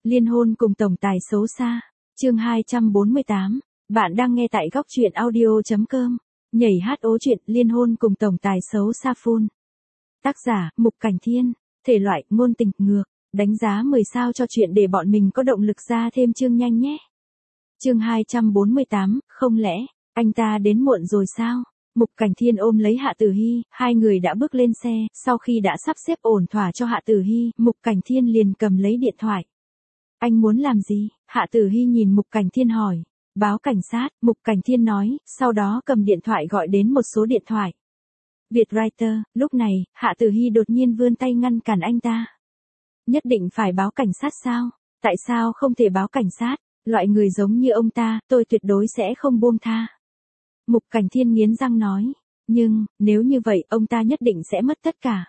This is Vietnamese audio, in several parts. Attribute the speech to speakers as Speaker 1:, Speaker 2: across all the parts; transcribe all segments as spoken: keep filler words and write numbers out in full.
Speaker 1: Liên hôn cùng tổng tài xấu xa. Chương hai trăm bốn mươi tám. Bạn đang nghe tại góc truyện audio chấm com. Nhảy hát ố chuyện liên hôn cùng tổng tài xấu xa full. Tác giả, Mục Cảnh Thiên. Thể loại, ngôn tình, ngược. Đánh giá mười sao cho chuyện để bọn mình có động lực ra thêm chương nhanh nhé. Chương hai trăm bốn mươi tám, không lẽ, anh ta đến muộn rồi sao? Mục Cảnh Thiên ôm lấy Hạ Tử Hy, hai người đã bước lên xe, sau khi đã sắp xếp ổn thỏa cho Hạ Tử Hy, Mục Cảnh Thiên liền cầm lấy điện thoại. Anh muốn làm gì? Hạ Tử Hy nhìn Mục Cảnh Thiên hỏi. Báo cảnh sát, Mục Cảnh Thiên nói, sau đó cầm điện thoại gọi đến một số điện thoại. Vietwriter, lúc này, Hạ Tử Hy đột nhiên vươn tay ngăn cản anh ta. Nhất định phải báo cảnh sát sao? Tại sao không thể báo cảnh sát? Loại người giống như ông ta, tôi tuyệt đối sẽ không buông tha. Mục Cảnh Thiên nghiến răng nói. Nhưng, nếu như vậy, ông ta nhất định sẽ mất tất cả.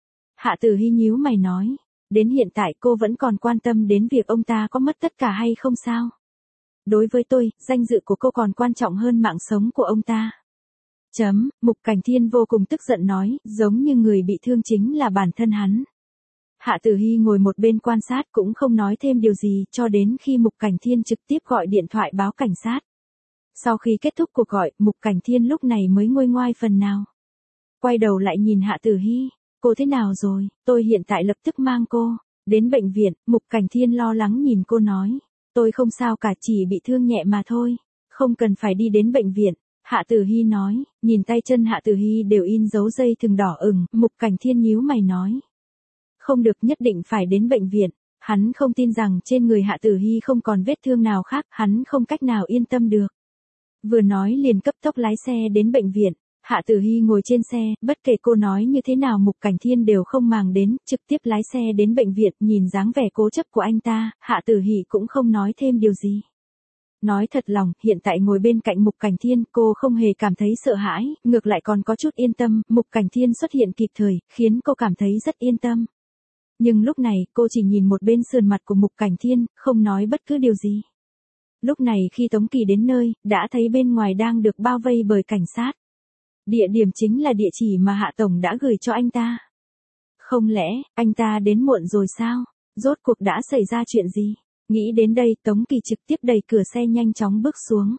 Speaker 1: Hạ Tử Hy nhíu mày nói. Đến hiện tại cô vẫn còn quan tâm đến việc ông ta có mất tất cả hay không sao? Đối với tôi, danh dự của cô còn quan trọng hơn mạng sống của ông ta. Chấm, Mục Cảnh Thiên vô cùng tức giận nói, giống như người bị thương chính là bản thân hắn. Hạ Tử Hy ngồi một bên quan sát cũng không nói thêm điều gì cho đến khi Mục Cảnh Thiên trực tiếp gọi điện thoại báo cảnh sát. Sau khi kết thúc cuộc gọi, Mục Cảnh Thiên lúc này mới nguôi ngoai phần nào. Quay đầu lại nhìn Hạ Tử Hy, cô thế nào rồi, tôi hiện tại lập tức mang cô đến bệnh viện. Mục Cảnh Thiên lo lắng nhìn cô nói, tôi không sao cả, chỉ bị thương nhẹ mà thôi, không cần phải đi đến bệnh viện. Hạ Tử Hy nói, nhìn tay chân Hạ Tử Hy đều in dấu dây thừng đỏ ửng, Mục Cảnh Thiên nhíu mày nói. Không được, nhất định phải đến bệnh viện. Hắn không tin rằng trên người Hạ Tử Hy không còn vết thương nào khác, hắn không cách nào yên tâm được. Vừa nói liền cấp tốc lái xe đến bệnh viện. Hạ Tử Hy ngồi trên xe, bất kể cô nói như thế nào Mục Cảnh Thiên đều không màng đến, trực tiếp lái xe đến bệnh viện. Nhìn dáng vẻ cố chấp của anh ta, Hạ Tử Hy cũng không nói thêm điều gì. Nói thật lòng, hiện tại ngồi bên cạnh Mục Cảnh Thiên, cô không hề cảm thấy sợ hãi, ngược lại còn có chút yên tâm. Mục Cảnh Thiên xuất hiện kịp thời, khiến cô cảm thấy rất yên tâm. Nhưng lúc này, cô chỉ nhìn một bên sườn mặt của Mục Cảnh Thiên, không nói bất cứ điều gì. Lúc này khi Tống Kỳ đến nơi, đã thấy bên ngoài đang được bao vây bởi cảnh sát. Địa điểm chính là địa chỉ mà Hạ Tổng đã gửi cho anh ta. Không lẽ, anh ta đến muộn rồi sao? Rốt cuộc đã xảy ra chuyện gì? Nghĩ đến đây, Tống Kỳ trực tiếp đẩy cửa xe nhanh chóng bước xuống.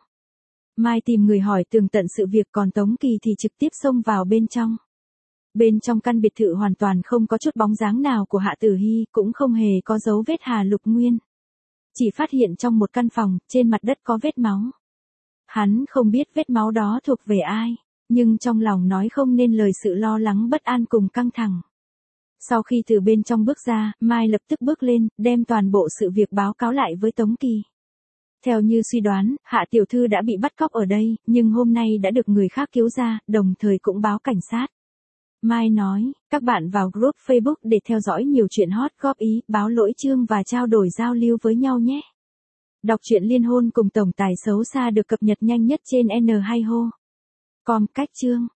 Speaker 1: Mai tìm người hỏi tường tận sự việc, còn Tống Kỳ thì trực tiếp xông vào bên trong. Bên trong căn biệt thự hoàn toàn không có chút bóng dáng nào của Hạ Tử Hy, cũng không hề có dấu vết Hà Lục Nguyên. Chỉ phát hiện trong một căn phòng, trên mặt đất có vết máu. Hắn không biết vết máu đó thuộc về ai, nhưng trong lòng nói không nên lời sự lo lắng bất an cùng căng thẳng. Sau khi từ bên trong bước ra, Mai lập tức bước lên, đem toàn bộ sự việc báo cáo lại với Tống Kỳ. Theo như suy đoán, Hạ tiểu thư đã bị bắt cóc ở đây, nhưng hôm nay đã được người khác cứu ra, đồng thời cũng báo cảnh sát. Mai nói, các bạn vào group Facebook để theo dõi nhiều chuyện hot, góp ý, báo lỗi chương và trao đổi giao lưu với nhau nhé. Đọc truyện liên hôn cùng tổng tài xấu xa được cập nhật nhanh nhất trên N hai ho chấm com. Cách chương